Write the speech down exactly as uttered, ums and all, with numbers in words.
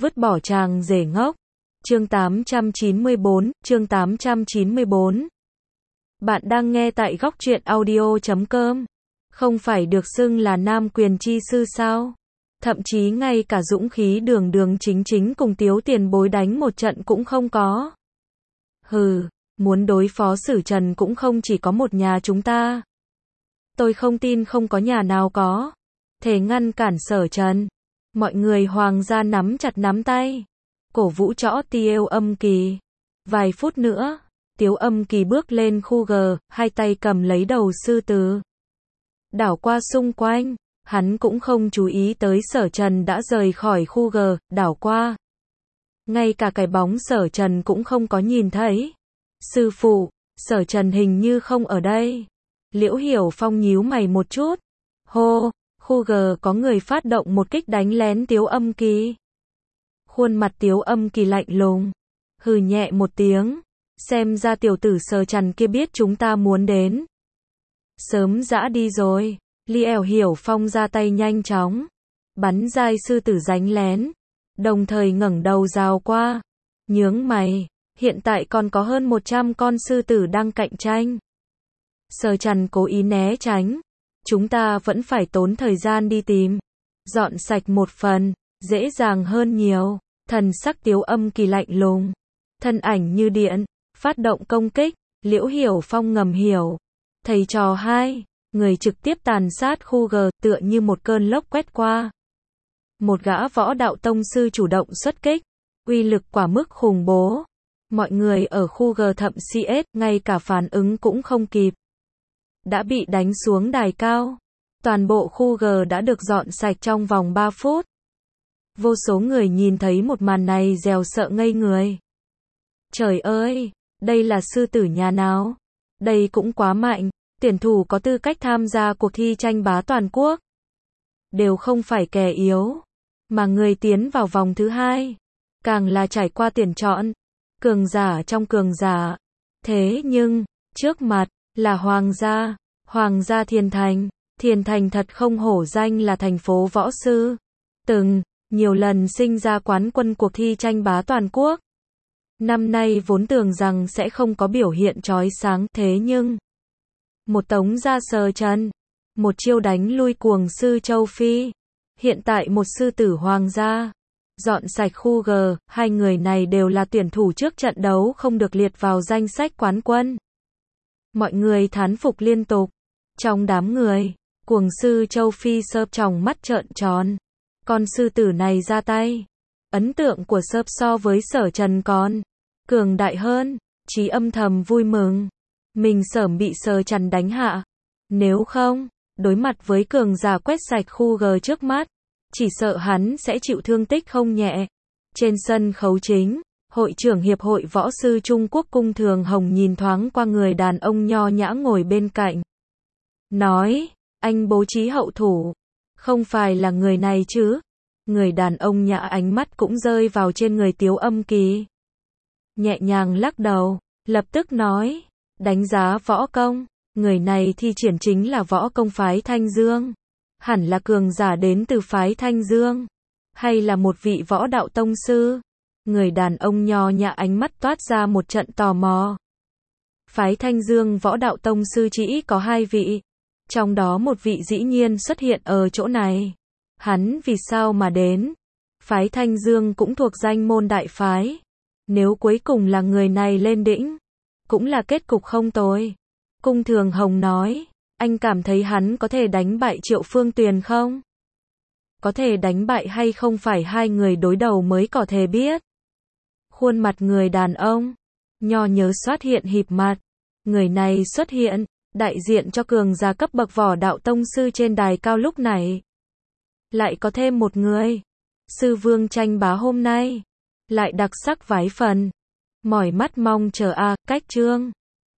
vứt bỏ chàng rể ngốc. Chương tám trăm chín mươi bốn, chương tám trăm chín mươi bốn. Bạn đang nghe tại góc truyện audio chấm com. Không phải được xưng là nam quyền chi sư sao? Thậm chí ngay cả dũng khí đường đường chính chính cùng Tiếu tiền bối đánh một trận cũng không có. Hừ, muốn đối phó Sử Trần cũng không chỉ có một nhà chúng ta. Tôi không tin không có nhà nào có thể ngăn cản Sở Trần. Mọi người hoàng gia nắm chặt nắm tay, cổ vũ chõ Tiếu Âm Kỳ. Vài phút nữa, Tiếu Âm Kỳ bước lên khu G, hai tay cầm lấy đầu sư tử. Đảo qua xung quanh, hắn cũng không chú ý tới Sở Trần đã rời khỏi khu G, đảo qua. Ngay cả cái bóng Sở Trần cũng không có nhìn thấy. Sư phụ, Sở Trần hình như không ở đây. Liễu Hiểu Phong nhíu mày một chút. Hô, khu G có người phát động một kích đánh lén Tiếu Âm Kỳ. Khuôn mặt Tiếu Âm Kỳ lạnh lùng, hừ nhẹ một tiếng. Xem ra tiểu tử Sở Trần kia biết chúng ta muốn đến. Sớm dã đi rồi. Liễu Hiểu Phong ra tay nhanh chóng, bắn giai sư tử đánh lén, đồng thời ngẩng đầu rào qua. Nhướng mày, hiện tại còn có hơn một trăm con sư tử đang cạnh tranh. Sở Trần cố ý né tránh. Chúng ta vẫn phải tốn thời gian đi tìm. Dọn sạch một phần, dễ dàng hơn nhiều. Thần sắc Tiếu Âm Kỳ lạnh lùng, thân ảnh như điện, phát động công kích. Liễu Hiểu Phong ngầm hiểu. Thầy trò hai người trực tiếp tàn sát khu G, tựa như một cơn lốc quét qua. Một gã võ đạo tông sư chủ động xuất kích, uy lực quả mức khủng bố. Mọi người ở khu G thậm chí ngay cả phản ứng cũng không kịp, đã bị đánh xuống đài cao. Toàn bộ khu G đã được dọn sạch trong vòng ba phút. Vô số người nhìn thấy một màn này rèo sợ ngây người. Trời ơi, đây là sư tử nhà nào? Đây cũng quá mạnh. Tuyển thủ có tư cách tham gia cuộc thi tranh bá toàn quốc đều không phải kẻ yếu, mà người tiến vào vòng thứ hai càng là trải qua tuyển chọn, cường giả trong cường giả. Thế nhưng, trước mặt là Hoàng gia, Hoàng gia Thiên Thành. Thiên Thành thật không hổ danh là thành phố võ sư, từng nhiều lần sinh ra quán quân cuộc thi tranh bá toàn quốc. Năm nay vốn tưởng rằng sẽ không có biểu hiện chói sáng, thế nhưng một tống ra Sở Trần, một chiêu đánh lui cuồng sư Châu Phi. Hiện tại một sư tử Hoàng gia dọn sạch khu G, hai người này đều là tuyển thủ trước trận đấu không được liệt vào danh sách quán quân. Mọi người thán phục liên tục. Trong đám người, cuồng sư Châu Phi Sớp tròng mắt trợn tròn. Con sư tử này ra tay, ấn tượng của Sớp so với Sở Trần còn cường đại hơn, chí âm thầm vui mừng. Mình sớm bị Sở Trần đánh hạ. Nếu không, đối mặt với cường giả quét sạch khu G trước mắt, chỉ sợ hắn sẽ chịu thương tích không nhẹ. Trên sân khấu chính, hội trưởng Hiệp hội Võ sư Trung Quốc Cung Thường Hồng nhìn thoáng qua người đàn ông nho nhã ngồi bên cạnh. Nói, anh bố trí hậu thủ, không phải là người này chứ? Người đàn ông nhã ánh mắt cũng rơi vào trên người Tiếu Âm Kỳ. Nhẹ nhàng lắc đầu, lập tức nói. Đánh giá võ công, người này thi triển chính là võ công phái Thanh Dương. Hẳn là cường giả đến từ phái Thanh Dương, hay là một vị võ đạo tông sư? Người đàn ông nho nhã ánh mắt toát ra một trận tò mò. Phái Thanh Dương võ đạo tông sư chỉ có hai vị, trong đó một vị dĩ nhiên xuất hiện ở chỗ này. Hắn vì sao mà đến? Phái Thanh Dương cũng thuộc danh môn đại phái. Nếu cuối cùng là người này lên đỉnh, cũng là kết cục không tồi. Cung Thường Hồng nói, anh cảm thấy hắn có thể đánh bại Triệu Phương Tuyền không? Có thể đánh bại hay không phải hai người đối đầu mới có thể biết. Khuôn mặt người đàn ông nho nhớ xuất hiện híp mặt. Người này xuất hiện, đại diện cho cường giả cấp bậc võ đạo tông sư trên đài cao lúc này. Lại có thêm một người. Sư vương tranh bá hôm nay lại đặc sắc vái phần. Mỏi mắt mong chờ a, cách chương.